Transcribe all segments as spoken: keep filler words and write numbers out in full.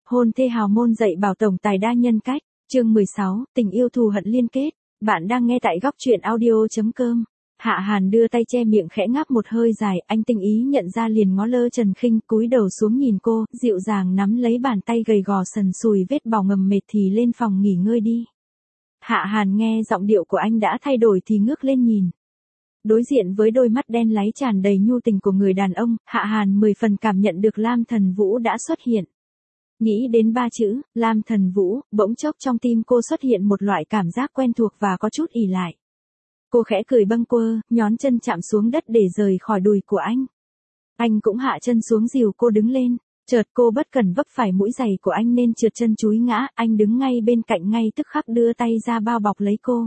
hôn thê hào môn dạy bảo tổng tài đa nhân cách, chương mười sáu, tình yêu thù hận liên kết. Bạn đang nghe tại góc truyện audio chấm com. Hạ Hàn đưa tay che miệng khẽ ngáp một hơi dài, anh tinh ý nhận ra liền ngó lơ Trần Khinh, cúi đầu xuống nhìn cô, dịu dàng nắm lấy bàn tay gầy gò sần sùi vết bỏng ngầm mệt thì lên phòng nghỉ ngơi đi. Hạ Hàn nghe giọng điệu của anh đã thay đổi thì ngước lên nhìn. Đối diện với đôi mắt đen láy tràn đầy nhu tình của người đàn ông, Hạ Hàn mười phần cảm nhận được Lam Thần Vũ đã xuất hiện. Nghĩ đến ba chữ, Lam Thần Vũ, bỗng chốc trong tim cô xuất hiện một loại cảm giác quen thuộc và có chút ỉ lại. Cô khẽ cười bâng quơ, nhón chân chạm xuống đất để rời khỏi đùi của anh. Anh cũng hạ chân xuống dìu cô đứng lên, chợt cô bất cần vấp phải mũi giày của anh nên trượt chân chúi ngã, anh đứng ngay bên cạnh ngay tức khắc đưa tay ra bao bọc lấy cô.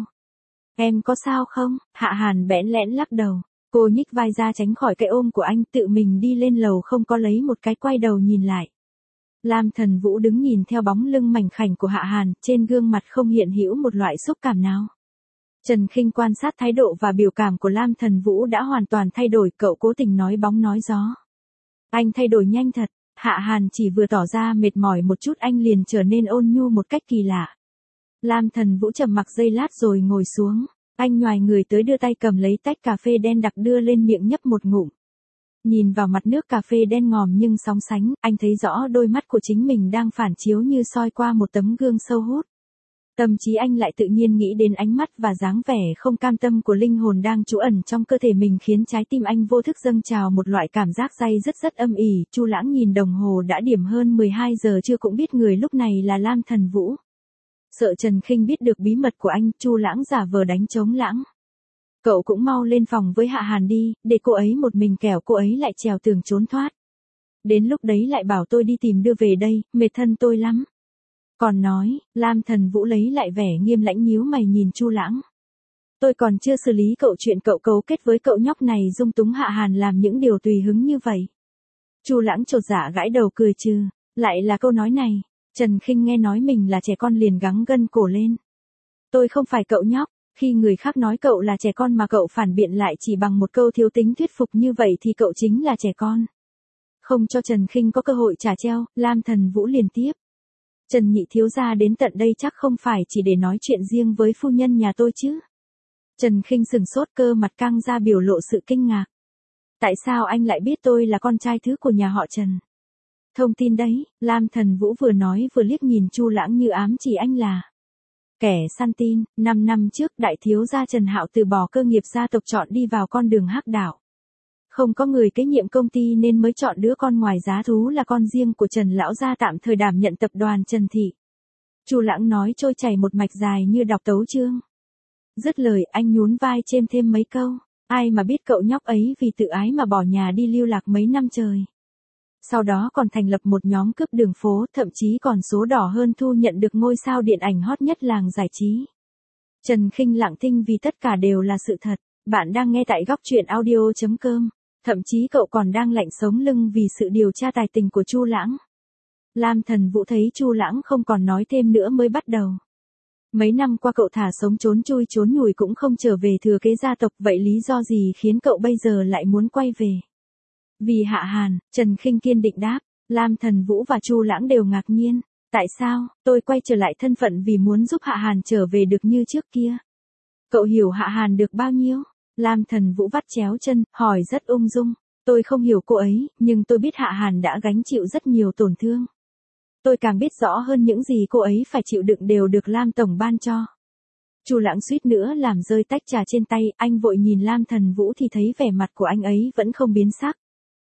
Em có sao không? Hạ Hàn bẽn lẽn lắc đầu. Cô nhích vai ra tránh khỏi cái ôm của anh, tự mình đi lên lầu không có lấy một cái quay đầu nhìn lại. Lam Thần Vũ đứng nhìn theo bóng lưng mảnh khảnh của Hạ Hàn, trên gương mặt không hiện hữu một loại xúc cảm nào. Trần Khinh quan sát thái độ và biểu cảm của Lam Thần Vũ đã hoàn toàn thay đổi, cậu cố tình nói bóng nói gió. Anh thay đổi nhanh thật. Hạ Hàn chỉ vừa tỏ ra mệt mỏi một chút anh liền trở nên ôn nhu một cách kỳ lạ. Lam Thần Vũ trầm mặc giây lát rồi ngồi xuống, anh nhoài người tới đưa tay cầm lấy tách cà phê đen đặc đưa lên miệng nhấp một ngụm. Nhìn vào mặt nước cà phê đen ngòm nhưng sóng sánh, anh thấy rõ đôi mắt của chính mình đang phản chiếu như soi qua một tấm gương sâu hút. Tâm trí anh lại tự nhiên nghĩ đến ánh mắt và dáng vẻ không cam tâm của linh hồn đang trú ẩn trong cơ thể mình khiến trái tim anh vô thức dâng trào một loại cảm giác day rất rất âm ỉ. Chu Lãng nhìn đồng hồ đã điểm hơn mười hai giờ trưa cũng biết người lúc này là Lam Thần Vũ. Sợ Trần Khinh biết được bí mật của anh, Chu Lãng giả vờ đánh trống lãng. Cậu cũng mau lên phòng với Hạ Hàn đi, để cô ấy một mình kẻo cô ấy lại trèo tường trốn thoát. Đến lúc đấy lại bảo tôi đi tìm đưa về đây, mệt thân tôi lắm. Còn nói, Lam Thần Vũ lấy lại vẻ nghiêm lãnh nhíu mày nhìn Chu Lãng. Tôi còn chưa xử lý cậu chuyện cậu cấu kết với cậu nhóc này dung túng Hạ Hàn làm những điều tùy hứng như vậy. Chu Lãng chột dạ gãi đầu cười trừ, lại là câu nói này. Trần Khinh nghe nói mình là trẻ con liền gắng gân cổ lên. Tôi không phải cậu nhóc, khi người khác nói cậu là trẻ con mà cậu phản biện lại chỉ bằng một câu thiếu tính thuyết phục như vậy thì cậu chính là trẻ con. Không cho Trần Khinh có cơ hội trả treo, Lam Thần Vũ liền tiếp. Trần nhị thiếu gia đến tận đây chắc không phải chỉ để nói chuyện riêng với phu nhân nhà tôi chứ. Trần Khinh sừng sốt, cơ mặt căng ra biểu lộ sự kinh ngạc. Tại sao anh lại biết tôi là con trai thứ của nhà họ Trần? Thông tin đấy, Lam Thần Vũ vừa nói vừa liếc nhìn Chu Lãng như ám chỉ anh là kẻ săn tin. Năm năm trước đại thiếu gia Trần Hạo từ bỏ cơ nghiệp gia tộc chọn đi vào con đường hắc đạo. Không có người kế nhiệm công ty nên mới chọn đứa con ngoài giá thú là con riêng của Trần lão gia tạm thời đảm nhận tập đoàn Trần Thị. Chu Lãng nói trôi chảy một mạch dài như đọc tấu chương. Dứt lời anh nhún vai chêm thêm mấy câu. Ai mà biết cậu nhóc ấy vì tự ái mà bỏ nhà đi lưu lạc mấy năm trời. Sau đó còn thành lập một nhóm cướp đường phố, thậm chí còn số đỏ hơn thu nhận được ngôi sao điện ảnh hot nhất làng giải trí. Trần Khinh lặng thinh vì tất cả đều là sự thật. Bạn đang nghe tại góc truyện audio chấm com. Thậm chí cậu còn đang lạnh sống lưng vì sự điều tra tài tình của Chu Lãng. Lam Thần Vũ thấy Chu Lãng không còn nói thêm nữa mới bắt đầu. Mấy năm qua cậu thả sống trốn chui trốn nhủi cũng không trở về thừa kế gia tộc, vậy lý do gì khiến cậu bây giờ lại muốn quay về? Vì Hạ Hàn, Trần Khinh kiên định đáp. Lam Thần Vũ và Chu Lãng đều ngạc nhiên. Tại sao? Tôi quay trở lại thân phận vì muốn giúp Hạ Hàn trở về được như trước kia. Cậu hiểu Hạ Hàn được bao nhiêu? Lam Thần Vũ vắt chéo chân, hỏi rất ung dung. Tôi không hiểu cô ấy, nhưng tôi biết Hạ Hàn đã gánh chịu rất nhiều tổn thương. Tôi càng biết rõ hơn những gì cô ấy phải chịu đựng đều được Lam Tổng ban cho. Chu Lãng suýt nữa làm rơi tách trà trên tay, anh vội nhìn Lam Thần Vũ thì thấy vẻ mặt của anh ấy vẫn không biến sắc.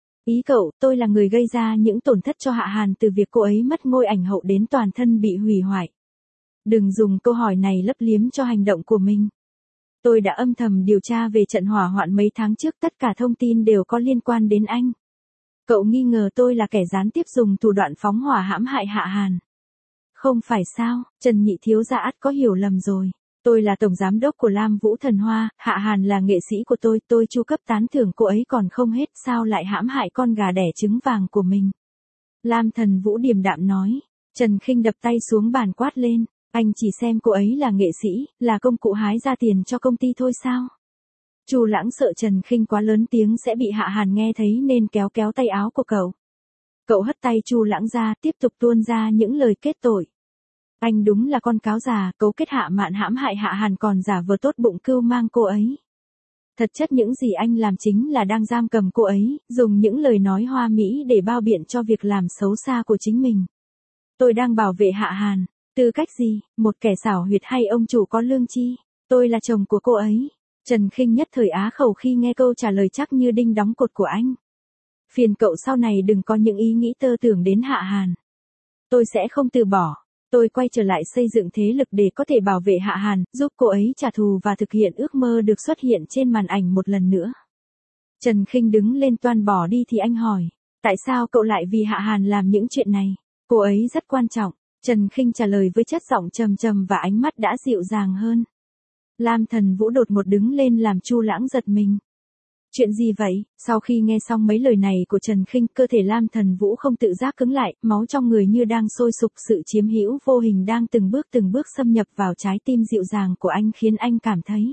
Ý cậu, tôi là người gây ra những tổn thất cho Hạ Hàn từ việc cô ấy mất ngôi ảnh hậu đến toàn thân bị hủy hoại. Đừng dùng câu hỏi này lấp liếm cho hành động của mình. Tôi đã âm thầm điều tra về trận hỏa hoạn mấy tháng trước, tất cả thông tin đều có liên quan đến anh. Cậu nghi ngờ tôi là kẻ gián tiếp dùng thủ đoạn phóng hỏa hãm hại Hạ Hàn. Không phải sao, Trần nhị thiếu gia ắt có hiểu lầm rồi. Tôi là tổng giám đốc của Lam Vũ Thần Hoa, Hạ Hàn là nghệ sĩ của tôi, tôi chu cấp tán thưởng cô ấy còn không hết, sao lại hãm hại con gà đẻ trứng vàng của mình. Lam Thần Vũ điềm đạm nói. Trần Khinh đập tay xuống bàn quát lên. Anh chỉ xem cô ấy là nghệ sĩ, là công cụ hái ra tiền cho công ty thôi sao? Chu Lãng sợ Trần Khinh quá lớn tiếng sẽ bị Hạ Hàn nghe thấy nên kéo kéo tay áo của cậu. Cậu hất tay Chu Lãng ra, tiếp tục tuôn ra những lời kết tội. Anh đúng là con cáo già, cấu kết Hạ Mạn hãm hại Hạ Hàn còn giả vờ tốt bụng cưu mang cô ấy. Thật chất những gì anh làm chính là đang giam cầm cô ấy, dùng những lời nói hoa mỹ để bao biện cho việc làm xấu xa của chính mình. Tôi đang bảo vệ Hạ Hàn. Tư cách gì, một kẻ xảo huyệt hay ông chủ có lương chi? Tôi là chồng của cô ấy. Trần Khinh nhất thời á khẩu khi nghe câu trả lời chắc như đinh đóng cột của anh. Phiền cậu sau này đừng có những ý nghĩ tơ tưởng đến Hạ Hàn. Tôi sẽ không từ bỏ. Tôi quay trở lại xây dựng thế lực để có thể bảo vệ Hạ Hàn, giúp cô ấy trả thù và thực hiện ước mơ được xuất hiện trên màn ảnh một lần nữa. Trần Khinh đứng lên toan bỏ đi thì anh hỏi, tại sao cậu lại vì Hạ Hàn làm những chuyện này? Cô ấy rất quan trọng. Trần Khinh trả lời với chất giọng trầm trầm và ánh mắt đã dịu dàng hơn. Lam Thần Vũ đột ngột đứng lên làm Chu Lãng giật mình. Chuyện gì vậy? Sau khi nghe xong mấy lời này của Trần Khinh, cơ thể Lam Thần Vũ không tự giác cứng lại, máu trong người như đang sôi sục, sự chiếm hữu vô hình đang từng bước từng bước xâm nhập vào trái tim dịu dàng của anh khiến anh cảm thấy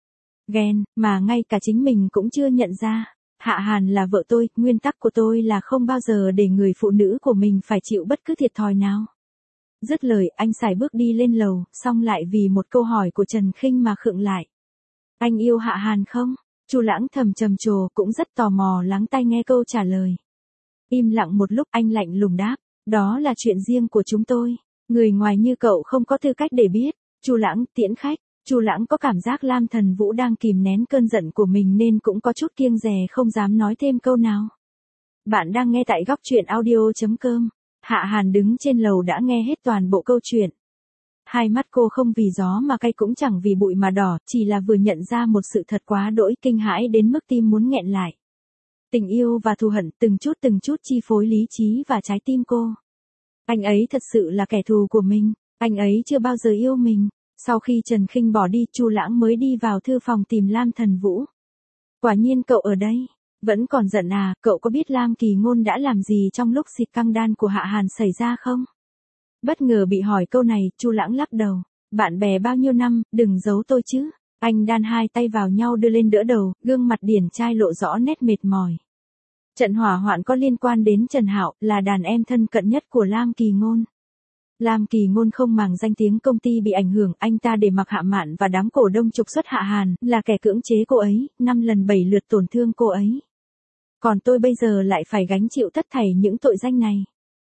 ghen, mà ngay cả chính mình cũng chưa nhận ra. Hạ Hàn là vợ tôi, nguyên tắc của tôi là không bao giờ để người phụ nữ của mình phải chịu bất cứ thiệt thòi nào. Dứt lời, anh sải bước đi lên lầu, xong lại vì một câu hỏi của Trần Khinh mà khựng lại. Anh yêu Hạ Hàn không? Chu Lãng thầm trầm trồ, cũng rất tò mò lắng tai nghe câu trả lời. Im lặng một lúc, anh lạnh lùng đáp, đó là chuyện riêng của chúng tôi. Người ngoài như cậu không có tư cách để biết. Chu Lãng tiễn khách. Chu Lãng có cảm giác Lam Thần Vũ đang kìm nén cơn giận của mình nên cũng có chút kiêng dè không dám nói thêm câu nào. Bạn đang nghe tại góc truyện audio chấm com. Hạ Hàn đứng trên lầu đã nghe hết toàn bộ câu chuyện. Hai mắt cô không vì gió mà cay cũng chẳng vì bụi mà đỏ, chỉ là vừa nhận ra một sự thật quá đỗi kinh hãi đến mức tim muốn nghẹn lại. Tình yêu và thù hận từng chút từng chút chi phối lý trí và trái tim cô. Anh ấy thật sự là kẻ thù của mình, anh ấy chưa bao giờ yêu mình. Sau khi Trần Khinh bỏ đi, Chu Lãng mới đi vào thư phòng tìm Lam Thần Vũ. Quả nhiên cậu ở đây. Vẫn còn giận à? Cậu có biết Lam Kỳ Ngôn đã làm gì trong lúc xịt căng đan của Hạ Hàn xảy ra không? Bất ngờ bị hỏi câu này, Chu Lãng lắc đầu. Bạn bè bao nhiêu năm, đừng giấu tôi chứ. Anh đan hai tay vào nhau đưa lên đỡ đầu, gương mặt điển trai lộ rõ nét mệt mỏi. Trận hỏa hoạn có liên quan đến Trần Hạo, là đàn em thân cận nhất của Lam Kỳ Ngôn. Lam Kỳ Ngôn không màng danh tiếng công ty bị ảnh hưởng, anh ta để mặc Hạ Mạn và đám cổ đông trục xuất Hạ Hàn, là kẻ cưỡng chế cô ấy, năm lần bảy lượt tổn thương cô ấy. Còn tôi bây giờ lại phải gánh chịu tất thảy những tội danh này.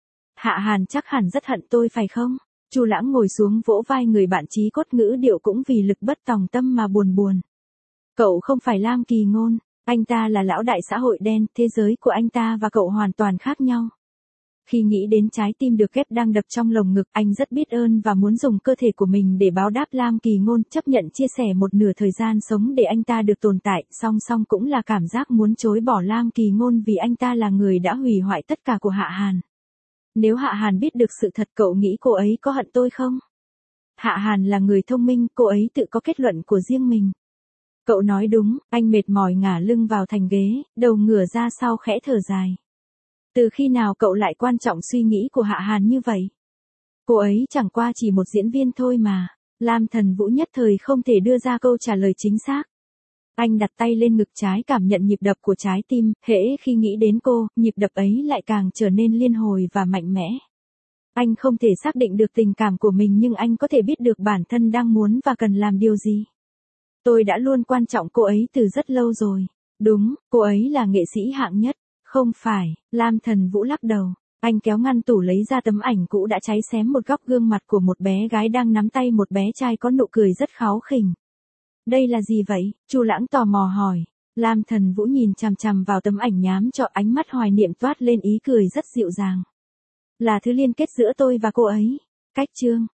Hạ Hàn chắc hẳn rất hận tôi phải không? Chu Lãng ngồi xuống vỗ vai người bạn chí cốt, ngữ điệu cũng vì lực bất tòng tâm mà buồn buồn. Cậu không phải Lam Kỳ Ngôn, anh ta là lão đại xã hội đen, thế giới của anh ta và cậu hoàn toàn khác nhau. Khi nghĩ đến trái tim được ghép đang đập trong lồng ngực, anh rất biết ơn và muốn dùng cơ thể của mình để báo đáp Lam Kỳ Ngôn, chấp nhận chia sẻ một nửa thời gian sống để anh ta được tồn tại, song song cũng là cảm giác muốn chối bỏ Lam Kỳ Ngôn vì anh ta là người đã hủy hoại tất cả của Hạ Hàn. Nếu Hạ Hàn biết được sự thật, cậu nghĩ cô ấy có hận tôi không? Hạ Hàn là người thông minh, cô ấy tự có kết luận của riêng mình. Cậu nói đúng, anh mệt mỏi ngả lưng vào thành ghế, đầu ngửa ra sau khẽ thở dài. Từ khi nào cậu lại quan trọng suy nghĩ của Hạ Hàn như vậy? Cô ấy chẳng qua chỉ một diễn viên thôi mà. Lam Thần Vũ nhất thời không thể đưa ra câu trả lời chính xác. Anh đặt tay lên ngực trái cảm nhận nhịp đập của trái tim, hễ khi nghĩ đến cô, nhịp đập ấy lại càng trở nên liên hồi và mạnh mẽ. Anh không thể xác định được tình cảm của mình nhưng anh có thể biết được bản thân đang muốn và cần làm điều gì. Tôi đã luôn quan trọng cô ấy từ rất lâu rồi. Đúng, cô ấy là nghệ sĩ hạng nhất. Không phải, Lam Thần Vũ lắc đầu. Anh kéo ngăn tủ lấy ra tấm ảnh cũ đã cháy xém một góc gương mặt của một bé gái đang nắm tay một bé trai có nụ cười rất kháu khỉnh. Đây là gì vậy? Chu Lãng tò mò hỏi. Lam Thần Vũ nhìn chằm chằm vào tấm ảnh nhám cho, ánh mắt hoài niệm toát lên ý cười rất dịu dàng. Là thứ liên kết giữa tôi và cô ấy. Cách chương.